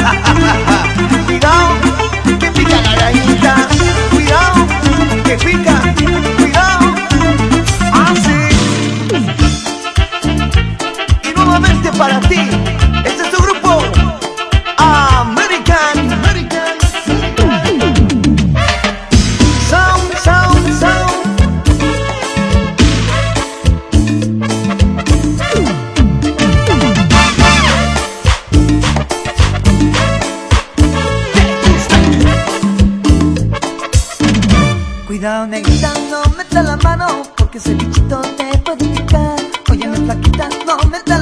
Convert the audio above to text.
Cuidado, que pica la arañita. Cuidado, que pica. Cuidado. Así. Y nuevamente para ti. Este es tu grupo American Sound, sound, sound. Cuidado, negrita, no metas la mano, porque ese bichito te puede picar. Oye, mi flaquita, no metas